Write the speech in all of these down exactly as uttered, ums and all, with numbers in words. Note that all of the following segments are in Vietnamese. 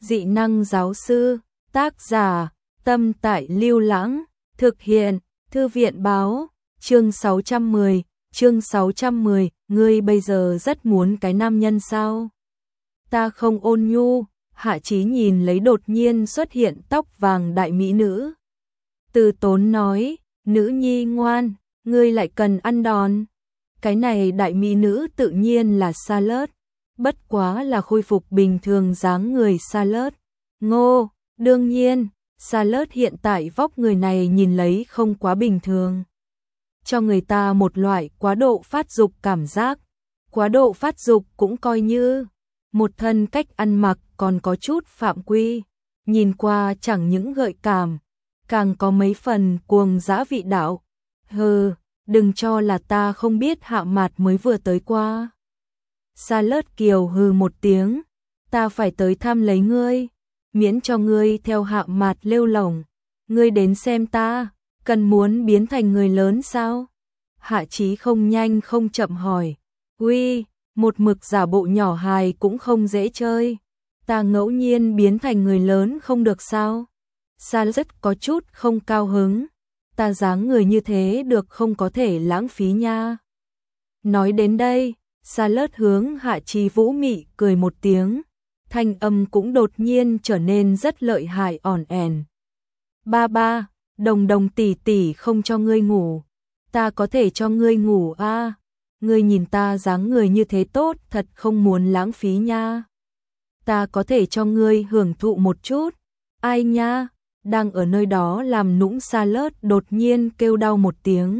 Dị năng giáo sư, tác giả, Tâm Tại Lưu Lãng, thực hiện, Thư viện báo, chương sáu trăm mười, chương sáu trăm mười, ngươi bây giờ rất muốn cái nam nhân sao? Ta không ôn nhu, Hạ Chí nhìn lấy đột nhiên xuất hiện tóc vàng đại mỹ nữ. Từ Tốn nói, nữ nhi ngoan, ngươi lại cần ăn đòn. Cái này đại mỹ nữ tự nhiên là Charlotte, bất quá là khôi phục bình thường dáng người Charlotte. Ngô, đương nhiên, Charlotte hiện tại vóc người này nhìn lấy không quá bình thường. Cho người ta một loại quá độ phát dục cảm giác. Quá độ phát dục cũng coi như một thân cách ăn mặc còn có chút phạm quy. Nhìn qua chẳng những gợi cảm, càng có mấy phần cuồng dã vị đạo. Hừ, đừng cho là ta không biết Hạ Mạt mới vừa tới qua. Charlotte kiều hừ một tiếng, ta phải tới thăm lấy ngươi, miễn cho ngươi theo Hạ Mạt lêu lổng. Ngươi đến xem ta, cần muốn biến thành người lớn sao? Hạ Chí không nhanh không chậm hỏi. Uy, một mực giả bộ nhỏ hài cũng không dễ chơi. Ta ngẫu nhiên biến thành người lớn không được sao? Charlotte có chút không cao hứng. Ta dáng người như thế được không có thể lãng phí nha. Nói đến đây, Charlotte hướng Hạ Chí vũ mị cười một tiếng. Thanh âm cũng đột nhiên trở nên rất lợi hại ỏn ẻn. Ba ba, đồng đồng tỷ tỷ không cho ngươi ngủ. Ta có thể cho ngươi ngủ a. À. Ngươi nhìn ta dáng người như thế tốt, thật không muốn lãng phí nha. Ta có thể cho ngươi hưởng thụ một chút. Ai nha, đang ở nơi đó làm nũng Charlotte đột nhiên kêu đau một tiếng.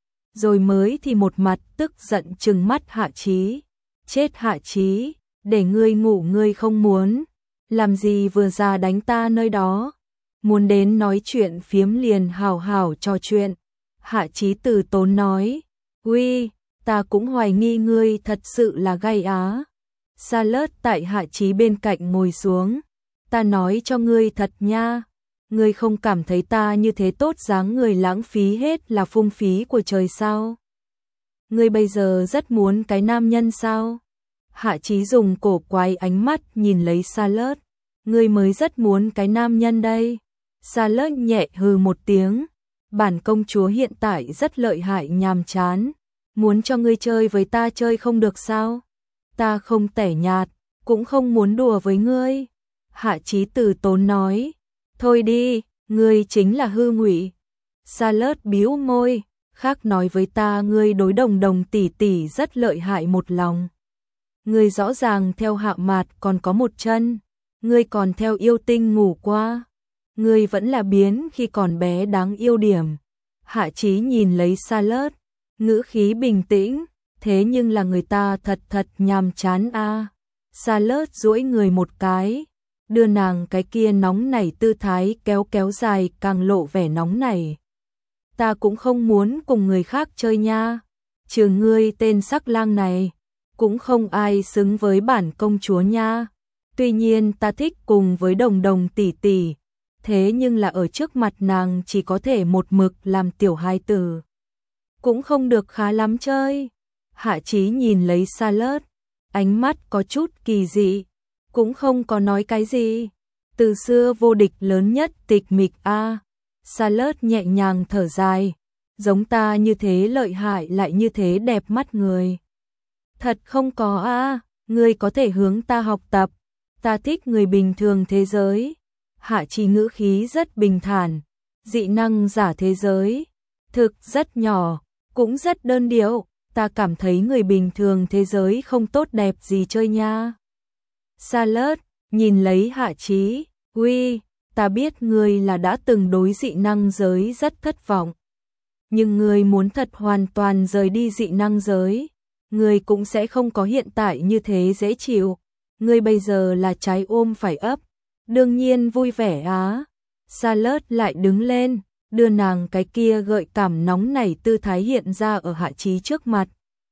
Rồi mới thì một mặt tức giận trừng mắt Hạ Chí. Chết Hạ Chí, để ngươi ngủ ngươi không muốn. Làm gì vừa ra đánh ta nơi đó. Muốn đến nói chuyện phiếm liền hào hào trò chuyện. Hạ Chí Từ Tốn nói. Uy, ta cũng hoài nghi ngươi thật sự là gay á. Charlotte tại Hạ Chí bên cạnh ngồi xuống. Ta nói cho ngươi thật nha. Ngươi không cảm thấy ta như thế tốt dáng người lãng phí hết là phung phí của trời sao? Ngươi bây giờ rất muốn cái nam nhân sao? Hạ Chí dùng cổ quái ánh mắt nhìn lấy Charlotte. Ngươi mới rất muốn cái nam nhân đây. Charlotte nhẹ hừ một tiếng. Bản công chúa hiện tại rất lợi hại nhàm chán. Muốn cho ngươi chơi với ta chơi không được sao? Ta không tẻ nhạt, cũng không muốn đùa với ngươi. Hạ Chí Từ Tốn nói. Thôi đi, ngươi chính là hư ngụy. Charlotte bĩu môi, khác nói với ta ngươi đối đồng đồng tỷ tỷ rất lợi hại một lòng. Ngươi rõ ràng theo Hạ Mạt còn có một chân, ngươi còn theo yêu tinh ngủ qua. Ngươi vẫn là biến khi còn bé đáng yêu điểm. Hạ Chí nhìn lấy Charlotte, ngữ khí bình tĩnh, thế nhưng là người ta thật thật nhàm chán a. À. Charlotte duỗi người một cái, đưa nàng cái kia nóng nảy tư thái kéo kéo dài càng lộ vẻ nóng nảy. Ta cũng không muốn cùng người khác chơi nha, trừ ngươi tên sắc lang này, cũng không ai xứng với bản công chúa nha. Tuy nhiên ta thích cùng với đồng đồng tỷ tỷ, thế nhưng là ở trước mặt nàng chỉ có thể một mực làm tiểu hài tử. Cũng không được khá lắm chơi. Hạ Chí nhìn lấy Charlotte, ánh mắt có chút kỳ dị, cũng không có nói cái gì. Từ xưa vô địch lớn nhất tịch mịch a. À. Charlotte nhẹ nhàng thở dài, giống ta như thế lợi hại lại như thế đẹp mắt người. Thật không có a, à. Ngươi có thể hướng ta học tập. Ta thích người bình thường thế giới. Hạ Chí ngữ khí rất bình thản. Dị năng giả thế giới, thực rất nhỏ, cũng rất đơn điệu. Ta cảm thấy người bình thường thế giới không tốt đẹp gì chơi nha. Charlotte nhìn lấy Hạ Chí. Uy, ta biết ngươi là đã từng đối dị năng giới rất thất vọng. Nhưng ngươi muốn thật hoàn toàn rời đi dị năng giới, ngươi cũng sẽ không có hiện tại như thế dễ chịu. Ngươi bây giờ là trái ôm phải ấp, đương nhiên vui vẻ á. Charlotte lại đứng lên, đưa nàng cái kia gợi cảm nóng nảy tư thái hiện ra ở Hạ Chí trước mặt.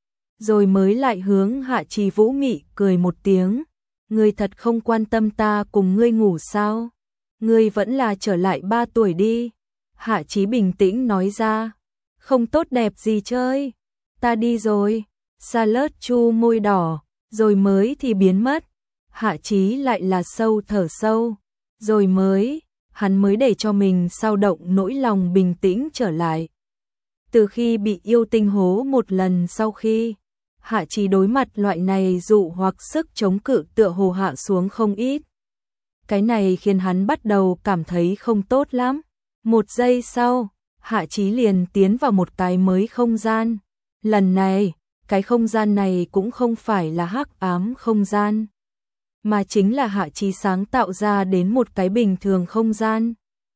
Rồi mới lại hướng Hạ Chí vũ mị cười một tiếng. Ngươi thật không quan tâm ta cùng ngươi ngủ sao? Ngươi vẫn là trở lại ba tuổi đi. Hạ Chí bình tĩnh nói ra. Không tốt đẹp gì chơi. Ta đi rồi. Charlotte chu môi đỏ, rồi mới thì biến mất. Hạ Chí lại là sâu thở sâu, rồi mới, hắn mới để cho mình sao động nỗi lòng bình tĩnh trở lại. Từ khi bị yêu tinh hố một lần sau khi, Hạ Chí đối mặt loại này dụ hoặc sức chống cự tựa hồ hạ xuống không ít. Cái này khiến hắn bắt đầu cảm thấy không tốt lắm. Một giây sau, Hạ Chí liền tiến vào một cái mới không gian. Lần này, cái không gian này cũng không phải là hắc ám không gian, mà chính là Hạ Chí sáng tạo ra đến một cái bình thường không gian.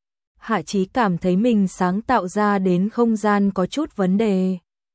Hạ Chí cảm thấy mình sáng tạo ra đến không gian có chút vấn đề,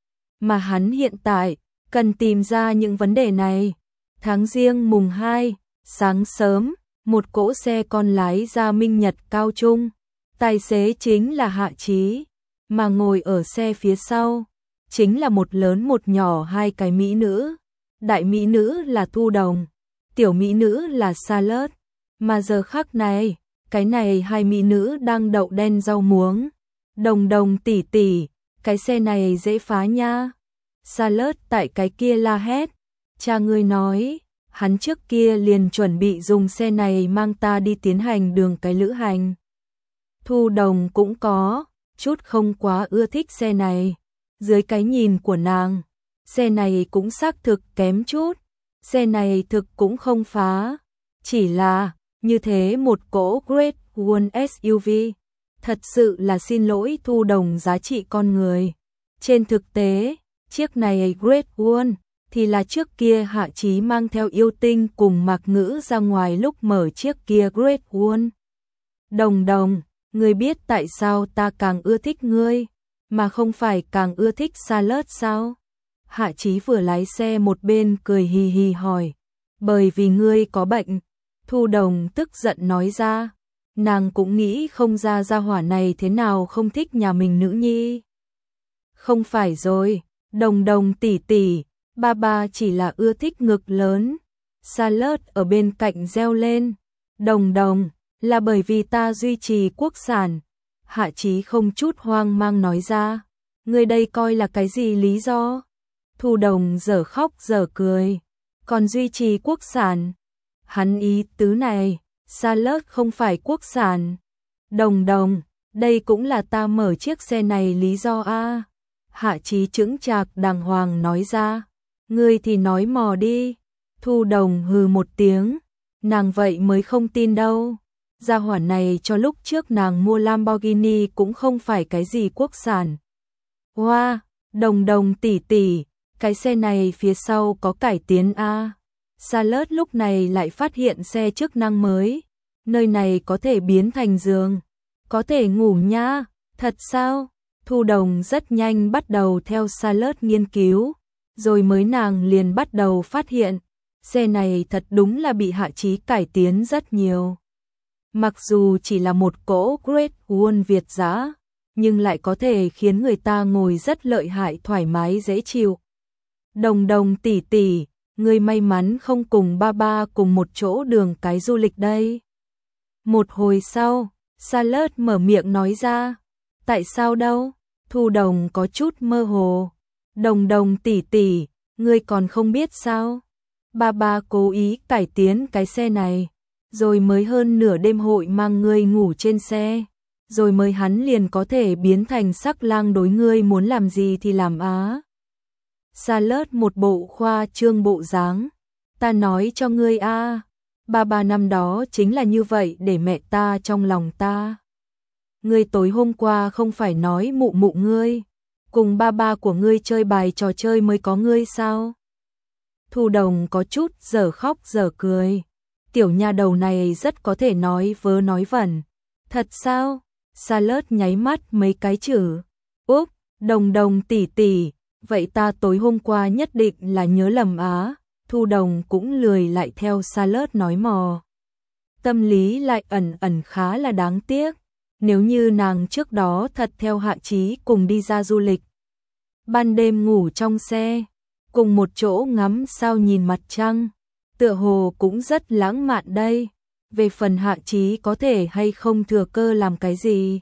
mà hắn hiện tại cần tìm ra những vấn đề này. Tháng Giêng mùng hai, sáng sớm, một cỗ xe con lái ra Minh Nhật Cao Trung. Tài xế chính là Hạ Chí, mà ngồi ở xe phía sau chính là một lớn một nhỏ hai cái mỹ nữ. Đại mỹ nữ là Thu Đồng, tiểu mỹ nữ là Charlotte, mà giờ khắc này, cái này hai mỹ nữ đang đậu đen rau muống. Đồng Đồng tỷ tỷ, cái xe này dễ phá nha. Charlotte tại cái kia la hét, cha ngươi nói, hắn trước kia liền chuẩn bị dùng xe này mang ta đi tiến hành đường cái lữ hành. Thu Đồng cũng có chút không quá ưa thích xe này. Dưới cái nhìn của nàng, xe này cũng xác thực kém chút. Xe này thực cũng không phá, chỉ là như thế một cỗ Great Wall ét u vê. Thật sự là xin lỗi Thu Đồng giá trị con người. Trên thực tế, chiếc này Great Wall thì là trước kia Hạ Chí mang theo yêu tinh cùng Mạc Ngữ ra ngoài lúc mở chiếc kia Great Wall. Đồng Đồng, ngươi biết tại sao ta càng ưa thích ngươi, mà không phải càng ưa thích Charlotte sao? Hạ Chí vừa lái xe một bên cười hì hì hỏi. Bởi vì ngươi có bệnh. Thu Đồng tức giận nói ra. Nàng cũng nghĩ không ra gia hỏa này thế nào không thích nhà mình nữ nhi. Không phải rồi, Đồng Đồng tỷ tỷ, ba ba chỉ là ưa thích ngực lớn. Charlotte ở bên cạnh reo lên. Đồng Đồng, là bởi vì ta duy trì quốc sản. Hạ Chí không chút hoang mang nói ra. Ngươi đây coi là cái gì lý do? Thu Đồng dở khóc dở cười. Còn duy trì quốc sản? Hắn ý tứ này, Charlotte không phải quốc sản. Đồng Đồng, đây cũng là ta mở chiếc xe này lý do a. Hạ Chí chững chạc đàng hoàng nói ra. Ngươi thì nói mò đi. Thu Đồng hừ một tiếng. Nàng vậy mới không tin đâu. Gia hỏa này cho lúc trước nàng mua Lamborghini cũng không phải cái gì quốc sản. Wow, Đồng Đồng tỷ tỷ, cái xe này phía sau có cải tiến a. Charlotte lúc này lại phát hiện xe chức năng mới. Nơi này có thể biến thành giường, có thể ngủ nha. Thật sao? Thu Đồng rất nhanh bắt đầu theo Charlotte nghiên cứu, rồi mới nàng liền bắt đầu phát hiện, xe này thật đúng là bị Hạ Chí cải tiến rất nhiều. Mặc dù chỉ là một cỗ Great Wall Việt dã, nhưng lại có thể khiến người ta ngồi rất lợi hại thoải mái dễ chịu. Đồng Đồng tỷ tỷ, ngươi may mắn không cùng ba ba cùng một chỗ đường cái du lịch đây. Một hồi sau, Charlotte mở miệng nói ra. Tại sao đâu? Thu Đồng có chút mơ hồ. Đồng Đồng tỷ tỷ, ngươi còn không biết sao? Ba ba cố ý cải tiến cái xe này, rồi mới hơn nửa đêm hội mang ngươi ngủ trên xe, rồi mới hắn liền có thể biến thành sắc lang đối ngươi muốn làm gì thì làm á. Charlotte một bộ khoa trương bộ dáng. Ta nói cho ngươi a, ba ba năm đó chính là như vậy để mẹ ta trong lòng ta. Ngươi tối hôm qua không phải nói mụ mụ ngươi, cùng ba ba của ngươi chơi bài trò chơi mới có ngươi sao? Thu Đồng có chút dở khóc dở cười. Tiểu nha đầu này rất có thể nói vớ nói vẩn. Thật sao? Charlotte nháy mắt mấy cái chữ. Úp, Đồng Đồng tỷ tỷ, vậy ta tối hôm qua nhất định là nhớ lầm á. Thu Đồng cũng lười lại theo Charlotte nói mò. Tâm lý lại ẩn ẩn khá là đáng tiếc. Nếu như nàng trước đó thật theo Hạ Chí cùng đi ra du lịch, ban đêm ngủ trong xe, cùng một chỗ ngắm sao nhìn mặt trăng, tựa hồ cũng rất lãng mạn đây. Về phần Hạ Chí có thể hay không thừa cơ làm cái gì,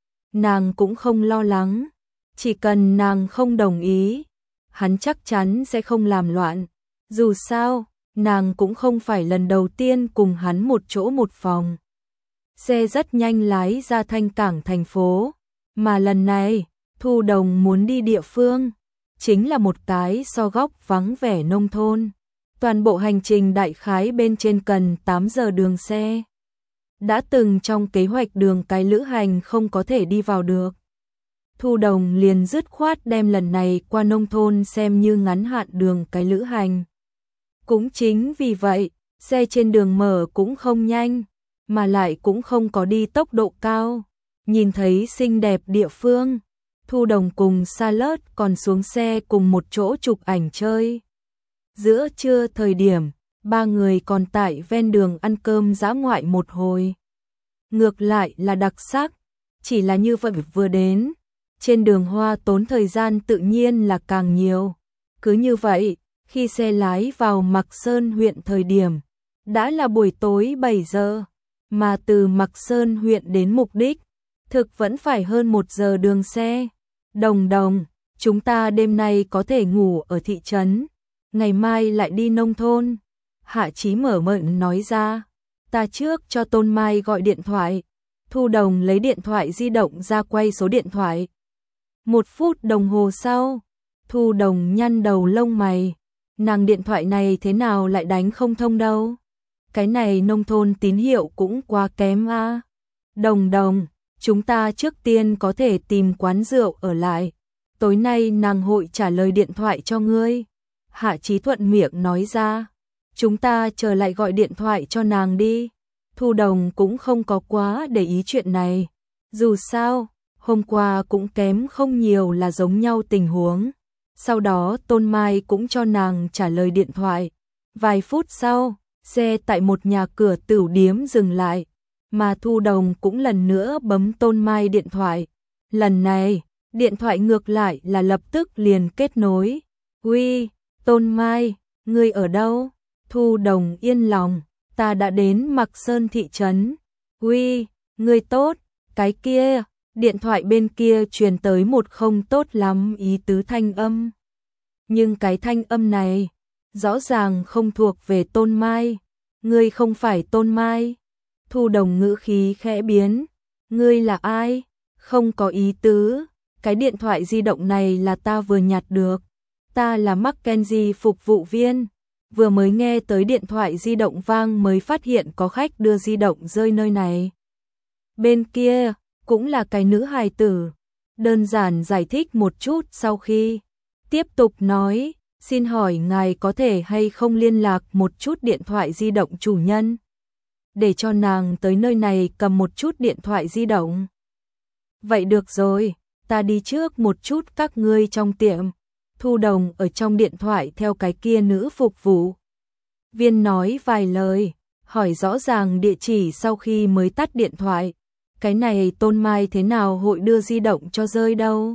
nàng cũng không lo lắng. Chỉ cần nàng không đồng ý, hắn chắc chắn sẽ không làm loạn. Dù sao, nàng cũng không phải lần đầu tiên cùng hắn một chỗ một phòng. Xe rất nhanh lái ra thanh cảng thành phố, mà lần này, Thu Đồng muốn đi địa phương, chính là một cái so góc vắng vẻ nông thôn. Toàn bộ hành trình đại khái bên trên cần tám giờ đường xe. Đã từng trong kế hoạch đường cái lữ hành không có thể đi vào được. Thu Đồng liền dứt khoát đem lần này qua nông thôn xem như ngắn hạn đường cái lữ hành. Cũng chính vì vậy, xe trên đường mở cũng không nhanh, mà lại cũng không có đi tốc độ cao. Nhìn thấy xinh đẹp địa phương, Thu Đồng cùng Charlotte còn xuống xe cùng một chỗ chụp ảnh chơi. Giữa trưa thời điểm, ba người còn tại ven đường ăn cơm dã ngoại một hồi. Ngược lại là đặc sắc, chỉ là như vậy vừa đến, trên đường hoa tốn thời gian tự nhiên là càng nhiều. Cứ như vậy, khi xe lái vào Mạc Sơn huyện thời điểm, đã là buổi tối bảy giờ, mà từ Mạc Sơn huyện đến mục đích, thực vẫn phải hơn một giờ đường xe. Đồng Đồng, chúng ta đêm nay có thể ngủ ở thị trấn, ngày mai lại đi nông thôn. Hạ Chí mở miệng nói ra, ta trước cho Tôn Mai gọi điện thoại. Thu Đồng lấy điện thoại di động ra quay số điện thoại. Một phút đồng hồ sau, Thu Đồng nhăn đầu lông mày, nàng điện thoại này thế nào lại đánh không thông đâu. Cái này nông thôn tín hiệu cũng quá kém a. À. Đồng Đồng, chúng ta trước tiên có thể tìm quán rượu ở lại. Tối nay nàng hội trả lời điện thoại cho ngươi. Hạ Chí thuận miệng nói ra. Chúng ta chờ lại gọi điện thoại cho nàng đi. Thu Đồng cũng không có quá để ý chuyện này. Dù sao, hôm qua cũng kém không nhiều là giống nhau tình huống. Sau đó Tôn Mai cũng cho nàng trả lời điện thoại. Vài phút sau, xe tại một nhà cửa tửu điếm dừng lại, mà Thu Đồng cũng lần nữa bấm Tôn Mai điện thoại. Lần này, điện thoại ngược lại là lập tức liền kết nối. Uy, Tôn Mai, ngươi ở đâu? Thu Đồng yên lòng, ta đã đến Mạc Sơn thị trấn. Uy, ngươi tốt, cái kia, điện thoại bên kia truyền tới một không tốt lắm ý tứ thanh âm. Nhưng cái thanh âm này, rõ ràng không thuộc về Tôn Mai. Ngươi không phải Tôn Mai. Thu Đồng ngữ khí khẽ biến. Ngươi là ai? Không có ý tứ. Cái điện thoại di động này là ta vừa nhặt được. Ta là Mackenzie phục vụ viên. Vừa mới nghe tới điện thoại di động vang mới phát hiện có khách đưa di động rơi nơi này. Bên kia, cũng là cái nữ hài tử. Đơn giản giải thích một chút sau khi tiếp tục nói, xin hỏi ngài có thể hay không liên lạc một chút điện thoại di động chủ nhân, để cho nàng tới nơi này cầm một chút điện thoại di động. Vậy được rồi, ta đi trước một chút các ngươi trong tiệm. Thu Đồng ở trong điện thoại theo cái kia nữ phục vụ viên nói vài lời, hỏi rõ ràng địa chỉ sau khi mới tắt điện thoại. Cái này Tôn Mai thế nào hội đưa di động cho rơi đâu?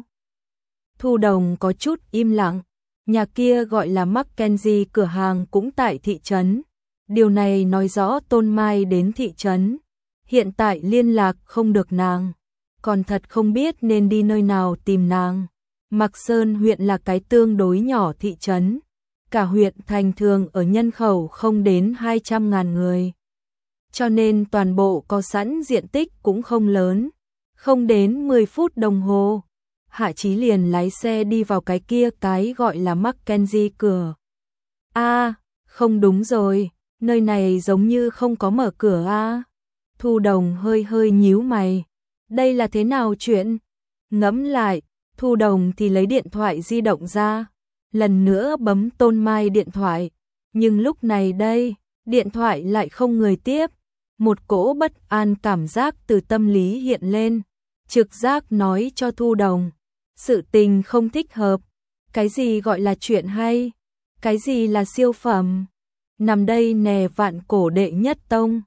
Thu Đồng có chút im lặng. Nhà kia gọi là Mackenzie cửa hàng cũng tại thị trấn. Điều này nói rõ Tôn Mai đến thị trấn. Hiện tại liên lạc không được nàng. Còn thật không biết nên đi nơi nào tìm nàng. Mạc Sơn huyện là cái tương đối nhỏ thị trấn. Cả huyện thành thường ở nhân khẩu không đến hai trăm ngàn người. Cho nên toàn bộ có sẵn diện tích cũng không lớn. Không đến mười phút đồng hồ, Hạ Chí liền lái xe đi vào cái kia cái gọi là Mackenzie cửa. A, à, không đúng rồi, nơi này giống như không có mở cửa a. À. Thu Đồng hơi hơi nhíu mày. Đây là thế nào chuyện? Ngẫm lại, Thu Đồng thì lấy điện thoại di động ra, lần nữa bấm Tôn Mai điện thoại, nhưng lúc này đây, điện thoại lại không người tiếp. Một cỗ bất an cảm giác từ tâm lý hiện lên, trực giác nói cho Thu Đồng, sự tình không thích hợp. Cái gì gọi là chuyện hay? Cái gì là siêu phẩm? Nằm đây nè vạn cổ đệ nhất tông,